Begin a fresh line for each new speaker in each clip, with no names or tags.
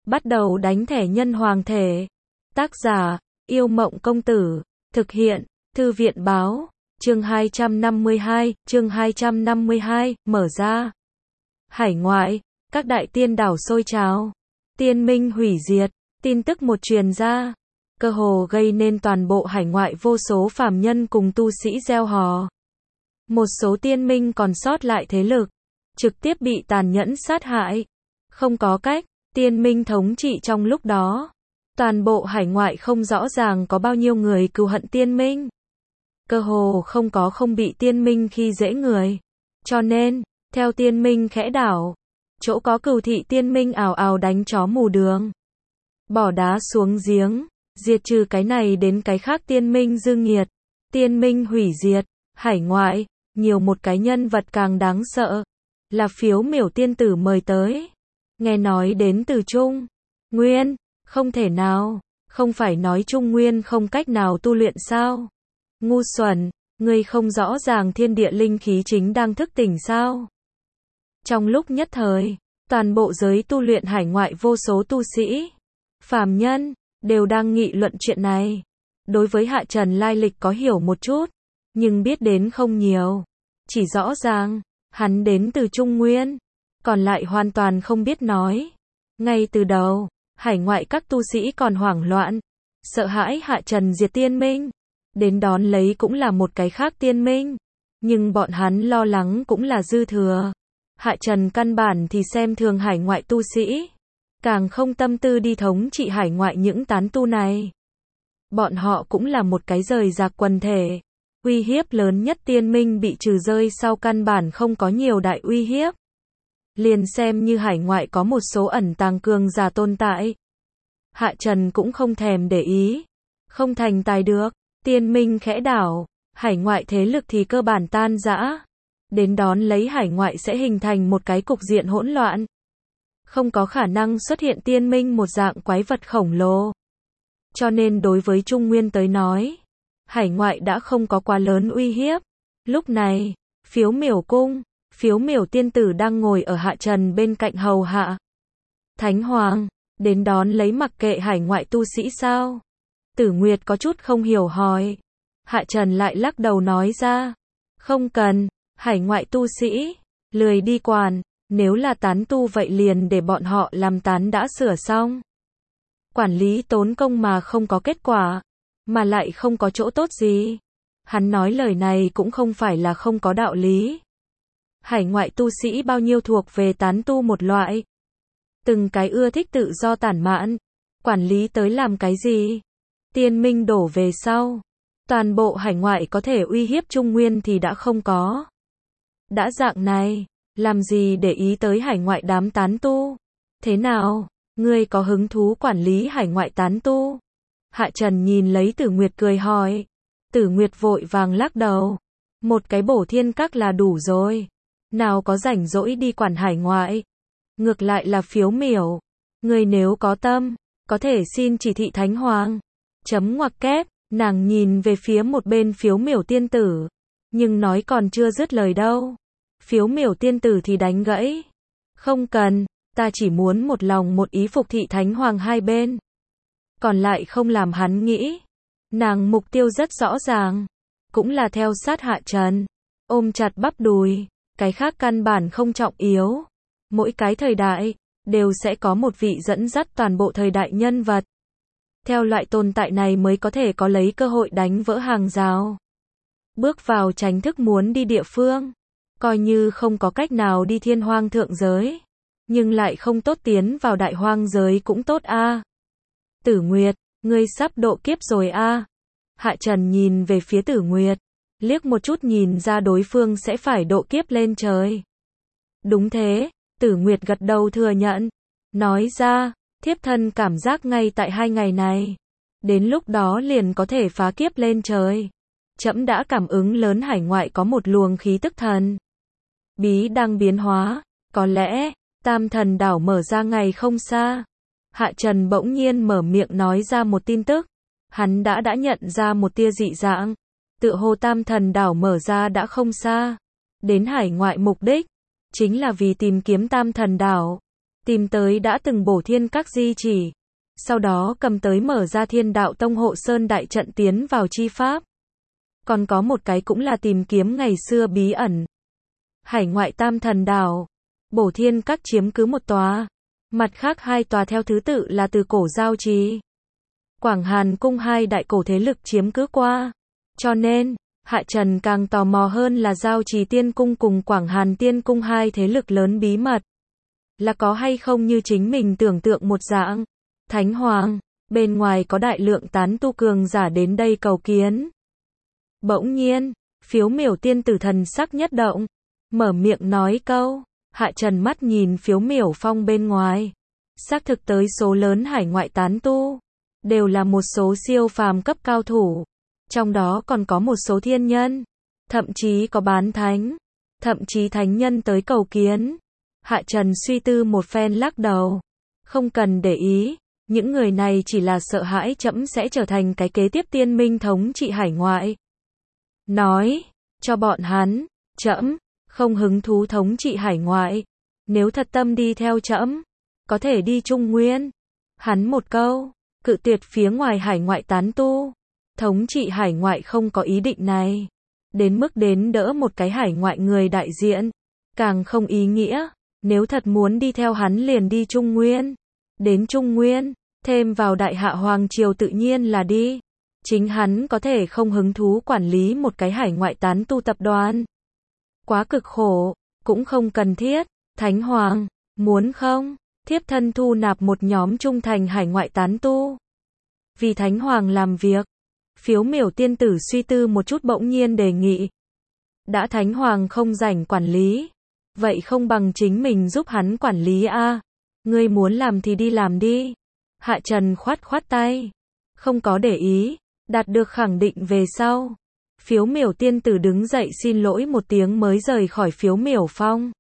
Bắt đầu đánh thẻ nhân hoàng thể. Tác giả, Yêu Mộng Công Tử. Thực hiện, Thư viện Báo. Chương 252, mở ra. Hải ngoại, các đại tiên đảo sôi trào. Tiên minh hủy diệt, tin tức một truyền ra. Cơ hồ gây nên toàn bộ hải ngoại vô số phàm nhân cùng tu sĩ gieo hò. Một số tiên minh còn sót lại thế lực, trực tiếp bị tàn nhẫn sát hại. Không có cách, tiên minh thống trị trong lúc đó. Toàn bộ hải ngoại không rõ ràng có bao nhiêu người cừu hận tiên minh. Cơ hồ không bị tiên minh khi dễ người. Cho nên, theo tiên minh khẽ đảo, chỗ có cừu thị tiên minh ào ào đánh chó mù đường. Bỏ đá xuống giếng, diệt trừ cái này đến cái khác tiên minh dư nghiệt. Tiên minh hủy diệt, hải ngoại, nhiều một cái nhân vật càng đáng sợ. Là Phiếu Miểu tiên tử mời tới. Nghe nói đến từ Trung Nguyên, không thể nào, không phải nói Trung Nguyên không cách nào tu luyện sao? Ngu xuẩn, ngươi không rõ ràng thiên địa linh khí chính đang thức tỉnh sao? Trong lúc nhất thời, toàn bộ giới tu luyện hải ngoại vô số tu sĩ, phàm nhân, đều đang nghị luận chuyện này. Đối với Hạ Trần lai lịch có hiểu một chút, nhưng biết đến không nhiều. Chỉ rõ ràng, hắn đến từ Trung Nguyên, còn lại hoàn toàn không biết nói. Ngay từ đầu, hải ngoại các tu sĩ còn hoảng loạn, sợ hãi Hạ Trần diệt tiên minh. Đến đón lấy cũng là một cái khác tiên minh. Nhưng bọn hắn lo lắng cũng là dư thừa. Hạ Trần căn bản thì xem thường hải ngoại tu sĩ. Càng không tâm tư đi thống trị hải ngoại những tán tu này. Bọn họ cũng là một cái rời rạc quần thể. Uy hiếp lớn nhất tiên minh bị trừ rơi sau căn bản không có nhiều đại uy hiếp. Liền xem như hải ngoại có một số ẩn tàng cường giả tồn tại. Hạ Trần cũng không thèm để ý. Không thành tài được. Tiên minh khẽ đảo, hải ngoại thế lực thì cơ bản tan rã. Đến đón lấy hải ngoại sẽ hình thành một cái cục diện hỗn loạn. Không có khả năng xuất hiện tiên minh một dạng quái vật khổng lồ. Cho nên đối với Trung Nguyên tới nói, hải ngoại đã không có quá lớn uy hiếp. Lúc này, Phiếu Miểu cung, Phiếu Miểu tiên tử đang ngồi ở Hạ Trần bên cạnh hầu hạ. Thánh Hoàng, đến đón lấy mặc kệ hải ngoại tu sĩ sao? Tử Nguyệt có chút không hiểu hỏi. Hạ Trần lại lắc đầu nói ra. Không cần, hải ngoại tu sĩ, lười đi quản, nếu là tán tu vậy liền để bọn họ làm tán đã sửa xong. Quản lý tốn công mà không có kết quả, mà lại không có chỗ tốt gì. Hắn nói lời này cũng không phải là không có đạo lý. Hải ngoại tu sĩ bao nhiêu thuộc về tán tu một loại. Từng cái ưa thích tự do tản mạn, quản lý tới làm cái gì? Tiên minh đổ về sau, toàn bộ hải ngoại có thể uy hiếp Trung Nguyên thì đã không có. Đã dạng này, làm gì để ý tới hải ngoại đám tán tu? Thế nào, ngươi có hứng thú quản lý hải ngoại tán tu? Hạ Trần nhìn lấy Tử Nguyệt cười hỏi. Tử Nguyệt vội vàng lắc đầu. Một cái bổ thiên các là đủ rồi. Nào có rảnh rỗi đi quản hải ngoại. Ngược lại là Phiếu Miểu. Ngươi nếu có tâm, có thể xin chỉ thị Thánh Hoàng. Chấm ngoặc kép, nàng nhìn về phía một bên Phiếu Miểu tiên tử. Nhưng nói còn chưa dứt lời đâu. Phiếu Miểu tiên tử thì đánh gãy. Không cần, ta chỉ muốn một lòng một ý phục thị Thánh Hoàng hai bên. Còn lại không làm hắn nghĩ. Nàng mục tiêu rất rõ ràng. Cũng là theo sát Hạ Trần. Ôm chặt bắp đùi. Cái khác căn bản không trọng yếu. Mỗi cái thời đại, đều sẽ có một vị dẫn dắt toàn bộ thời đại nhân vật. Theo loại tồn tại này mới có thể có lấy cơ hội đánh vỡ hàng rào. Bước vào tránh thức muốn đi địa phương. Coi như không có cách nào đi thiên hoang thượng giới. Nhưng lại không tốt tiến vào đại hoang giới cũng tốt a. Tử Nguyệt, ngươi sắp độ kiếp rồi a. Hạ Trần nhìn về phía Tử Nguyệt. Liếc một chút nhìn ra đối phương sẽ phải độ kiếp lên trời. Đúng thế, Tử Nguyệt gật đầu thừa nhận. Nói ra, thiếp thân cảm giác ngay tại 2 ngày này. Đến lúc đó liền có thể phá kiếp lên trời. Trẫm đã cảm ứng lớn hải ngoại có một luồng khí tức thần bí đang biến hóa. Có lẽ, Tam Thần đảo mở ra ngày không xa. Hạ Trần bỗng nhiên mở miệng nói ra một tin tức. Hắn đã nhận ra một tia dị dạng. Tựa hồ Tam Thần đảo mở ra đã không xa. Đến hải ngoại mục đích chính là vì tìm kiếm Tam Thần đảo. tìm tới đã từng bổ thiên các di chỉ, sau đó cầm tới mở ra Thiên Đạo Tông hộ sơn đại trận tiến vào chi pháp. Còn có một cái cũng là tìm kiếm ngày xưa bí ẩn. Hải ngoại Tam Thần Đảo, bổ thiên các chiếm cứ một tòa, mặt khác hai tòa theo thứ tự là từ cổ giao trì, Quảng Hàn cung hai đại cổ thế lực chiếm cứ qua. Cho nên, Hạ Trần càng tò mò hơn là giao trì tiên cung cùng Quảng Hàn tiên cung hai thế lực lớn bí mật. Là có hay không như chính mình tưởng tượng một dạng. Thánh Hoàng, bên ngoài có đại lượng tán tu cường giả đến đây cầu kiến. Bỗng nhiên, Phiếu Miểu tiên tử thần sắc nhất động, mở miệng nói câu. Hạ Trần mắt nhìn Phiếu Miểu Phong bên ngoài. Xác thực tới số lớn hải ngoại tán tu, đều là một số siêu phàm cấp cao thủ. Trong đó còn có một số thiên nhân, thậm chí có bán thánh, thậm chí thánh nhân tới cầu kiến. Hạ Trần suy tư một phen lắc đầu. Không cần để ý, những người này chỉ là sợ hãi trẫm sẽ trở thành cái kế tiếp tiên minh thống trị hải ngoại. Nói, cho bọn hắn, trẫm không hứng thú thống trị hải ngoại. Nếu thật tâm đi theo trẫm, có thể đi Trung Nguyên. Hắn một câu, cự tuyệt phía ngoài hải ngoại tán tu. Thống trị hải ngoại không có ý định này. Đến mức đến đỡ một cái hải ngoại người đại diện. Càng không ý nghĩa. Nếu thật muốn đi theo hắn liền đi Trung Nguyên. Đến Trung Nguyên, thêm vào Đại Hạ Hoàng Triều tự nhiên là đi. Chính hắn có thể không hứng thú quản lý một cái hải ngoại tán tu tập đoàn. Quá cực khổ, cũng không cần thiết. Thánh Hoàng, muốn không? Thiếp thân thu nạp một nhóm trung thành hải ngoại tán tu. Vì Thánh Hoàng làm việc. Phiếu Miểu tiên tử suy tư một chút bỗng nhiên đề nghị. Đã Thánh Hoàng không rảnh quản lý, vậy không bằng chính mình giúp hắn quản lý a. Ngươi muốn làm thì đi làm đi. Hạ Trần khoát khoát tay. Không có để ý, đạt được khẳng định về sau. Phiếu Miểu tiên tử đứng dậy xin lỗi một tiếng mới rời khỏi Phiếu Miểu Phong.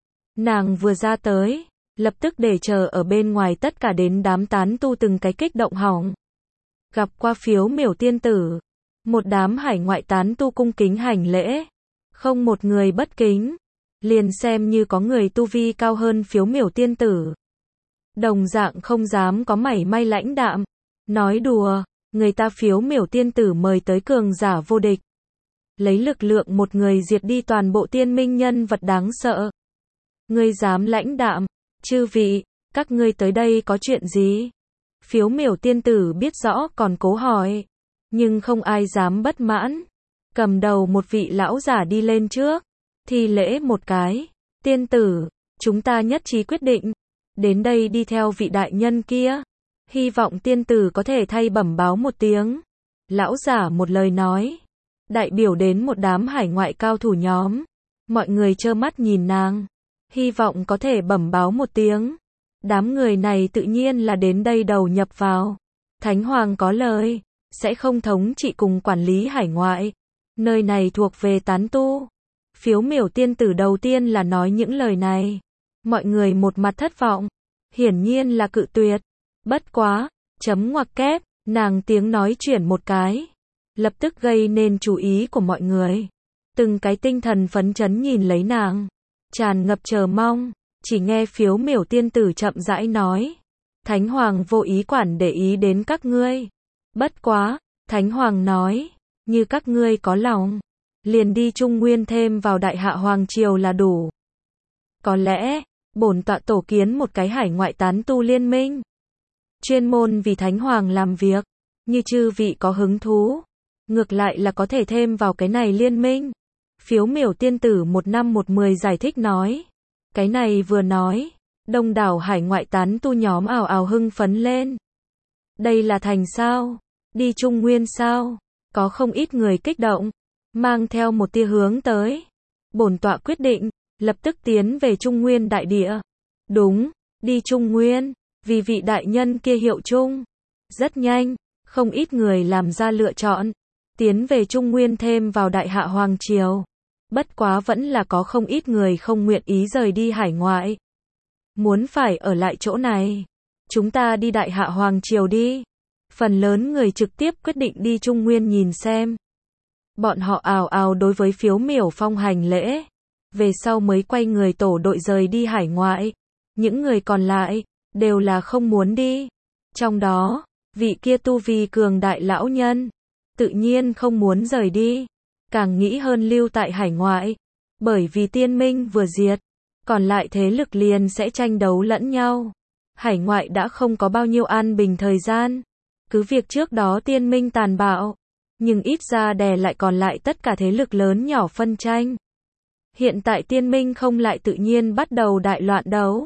Nàng vừa ra tới, lập tức để chờ ở bên ngoài tất cả đến đám tán tu từng cái kích động hỏng. Gặp qua Phiếu Miểu tiên tử, một đám hải ngoại tán tu cung kính hành lễ, không một người bất kính, liền xem như có người tu vi cao hơn Phiếu Miểu tiên tử. Đồng dạng không dám có mảy may lãnh đạm, nói đùa, người ta Phiếu Miểu tiên tử mời tới cường giả vô địch. Lấy lực lượng một người diệt đi toàn bộ tiên minh nhân vật đáng sợ. Ngươi dám lãnh đạm, chư vị, các ngươi tới đây có chuyện gì? Phiếu Miểu tiên tử biết rõ còn cố hỏi, nhưng không ai dám bất mãn. Cầm đầu một vị lão giả đi lên trước, thi lễ một cái. Tiên tử, chúng ta nhất trí quyết định, đến đây đi theo vị đại nhân kia. Hy vọng tiên tử có thể thay bẩm báo một tiếng. Lão giả một lời nói, đại biểu đến một đám hải ngoại cao thủ nhóm. Mọi người trơ mắt nhìn nàng, hy vọng có thể bẩm báo một tiếng. Đám người này tự nhiên là đến đây đầu nhập vào. Thánh Hoàng có lời, sẽ không thống trị cùng quản lý hải ngoại. Nơi này thuộc về tán tu. Phiếu Miểu tiên tử đầu tiên là nói những lời này. Mọi người một mặt thất vọng. Hiển nhiên là cự tuyệt. Bất quá, chấm ngoặc kép, nàng tiếng nói chuyển một cái. Lập tức gây nên chú ý của mọi người. Từng cái tinh thần phấn chấn nhìn lấy nàng. Tràn ngập chờ mong. Chỉ nghe Phiếu Miểu tiên tử chậm rãi nói. Thánh Hoàng vô ý quản để ý đến các ngươi. Bất quá, Thánh Hoàng nói, như các ngươi có lòng, liền đi Trung Nguyên thêm vào Đại Hạ Hoàng Triều là đủ. Có lẽ, bổn tọa tổ kiến một cái hải ngoại tán tu liên minh. Chuyên môn vì Thánh Hoàng làm việc, như chư vị có hứng thú. Ngược lại là có thể thêm vào cái này liên minh. Phiếu Miểu tiên tử 1:10 giải thích nói. Cái này vừa nói, đông đảo hải ngoại tán tu nhóm ào ào hưng phấn lên. Đây là thành sao? Đi Trung Nguyên sao? Có không ít người kích động, mang theo một tia hướng tới. Bổn tọa quyết định, lập tức tiến về Trung Nguyên đại địa. Đúng, đi Trung Nguyên, vì vị đại nhân kia hiệu chung. Rất nhanh, không ít người làm ra lựa chọn, tiến về Trung Nguyên thêm vào Đại Hạ Hoàng Triều. Bất quá vẫn là có không ít người không nguyện ý rời đi hải ngoại. Muốn phải ở lại chỗ này. Chúng ta đi Đại Hạ Hoàng Triều đi. Phần lớn người trực tiếp quyết định đi Trung Nguyên nhìn xem. Bọn họ ào ào đối với Phiếu Miểu Phong hành lễ. Về sau mới quay người tổ đội rời đi hải ngoại. Những người còn lại, đều là không muốn đi. Trong đó, vị kia tu vi cường đại lão nhân, tự nhiên không muốn rời đi, càng nghĩ hơn lưu tại hải ngoại. Bởi vì tiên minh vừa diệt, còn lại thế lực liền sẽ tranh đấu lẫn nhau. Hải ngoại đã không có bao nhiêu an bình thời gian. Cứ việc trước đó tiên minh tàn bạo, nhưng ít ra đè lại còn lại tất cả thế lực lớn nhỏ phân tranh. Hiện tại tiên minh không lại tự nhiên bắt đầu đại loạn đấu.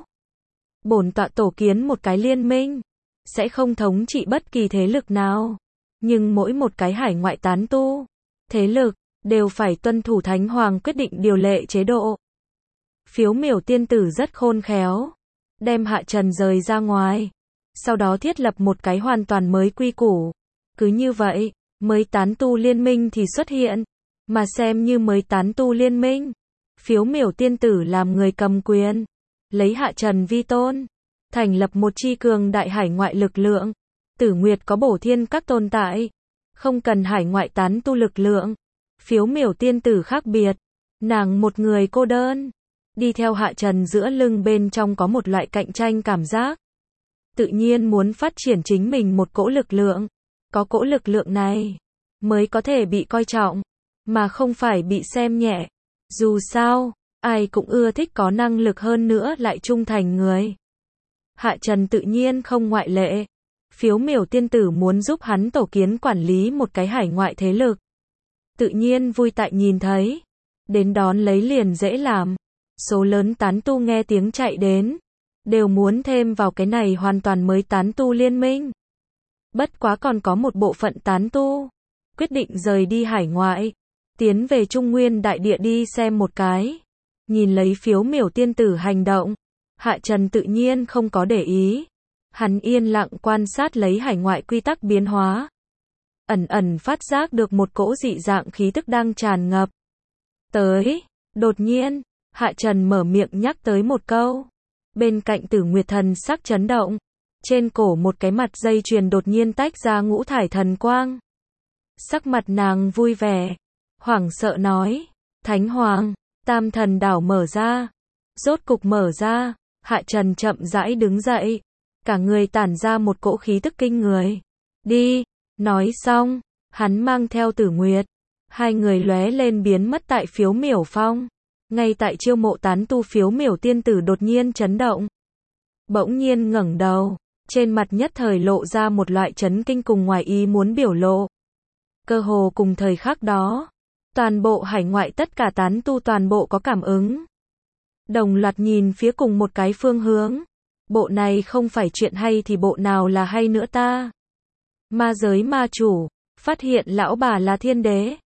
Bổn tọa tổ kiến một cái liên minh, sẽ không thống trị bất kỳ thế lực nào. Nhưng mỗi một cái hải ngoại tán tu, thế lực, đều phải tuân thủ Thánh Hoàng quyết định điều lệ chế độ. Phiếu miểu tiên tử rất khôn khéo, đem Hạ Trần rời ra ngoài, sau đó thiết lập một cái hoàn toàn mới quy củ. Cứ như vậy, mới tán tu liên minh thì xuất hiện, mà xem như mới tán tu liên minh. Phiếu miểu tiên tử làm người cầm quyền, lấy Hạ Trần vi tôn, thành lập một chi cường đại hải ngoại lực lượng. Tử Nguyệt có bổ thiên các tồn tại, không cần hải ngoại tán tu lực lượng. Phiếu miểu tiên tử khác biệt, nàng một người cô đơn, đi theo Hạ Trần giữa lưng bên trong có một loại cạnh tranh cảm giác. Tự nhiên muốn phát triển chính mình một cỗ lực lượng, có cỗ lực lượng này, mới có thể bị coi trọng, mà không phải bị xem nhẹ. Dù sao, ai cũng ưa thích có năng lực hơn nữa lại trung thành người. Hạ Trần tự nhiên không ngoại lệ. Phiếu miểu tiên tử muốn giúp hắn tổ kiến quản lý một cái hải ngoại thế lực. Tự nhiên vui tại nhìn thấy. Đến đón lấy liền dễ làm. Số lớn tán tu nghe tiếng chạy đến, đều muốn thêm vào cái này hoàn toàn mới tán tu liên minh. Bất quá còn có một bộ phận tán tu, quyết định rời đi hải ngoại, tiến về Trung Nguyên đại địa đi xem một cái. Nhìn lấy phiếu miểu tiên tử hành động, Hạ Trần tự nhiên không có để ý. Hắn yên lặng quan sát lấy hải ngoại quy tắc biến hóa. Ẩn ẩn phát giác được một cỗ dị dạng khí tức đang tràn ngập. Đột nhiên, Hạ Trần mở miệng nhắc tới một câu. Bên cạnh Tử Nguyệt thần sắc chấn động. Trên cổ một cái mặt dây chuyền đột nhiên tách ra ngũ thải thần quang. Sắc mặt nàng vui vẻ, hoảng sợ nói, Thánh Hoàng, Tam Thần Đảo mở ra. Rốt cục mở ra, Hạ Trần chậm rãi đứng dậy. Cả người tản ra một cỗ khí tức kinh người. Đi, nói xong, hắn mang theo Tử Nguyệt. Hai người lóe lên biến mất tại phiếu miểu phong. Ngay tại chiêu mộ tán tu phiếu miểu tiên tử đột nhiên chấn động. Bỗng nhiên ngẩng đầu, trên mặt nhất thời lộ ra một loại chấn kinh cùng ngoài ý muốn biểu lộ. Cơ hồ cùng thời khắc đó, toàn bộ hải ngoại tất cả tán tu toàn bộ có cảm ứng. Đồng loạt nhìn phía cùng một cái phương hướng. Bộ này không phải chuyện hay thì bộ nào là hay nữa ta? Ma giới ma chủ, phát hiện lão bà là thiên đế.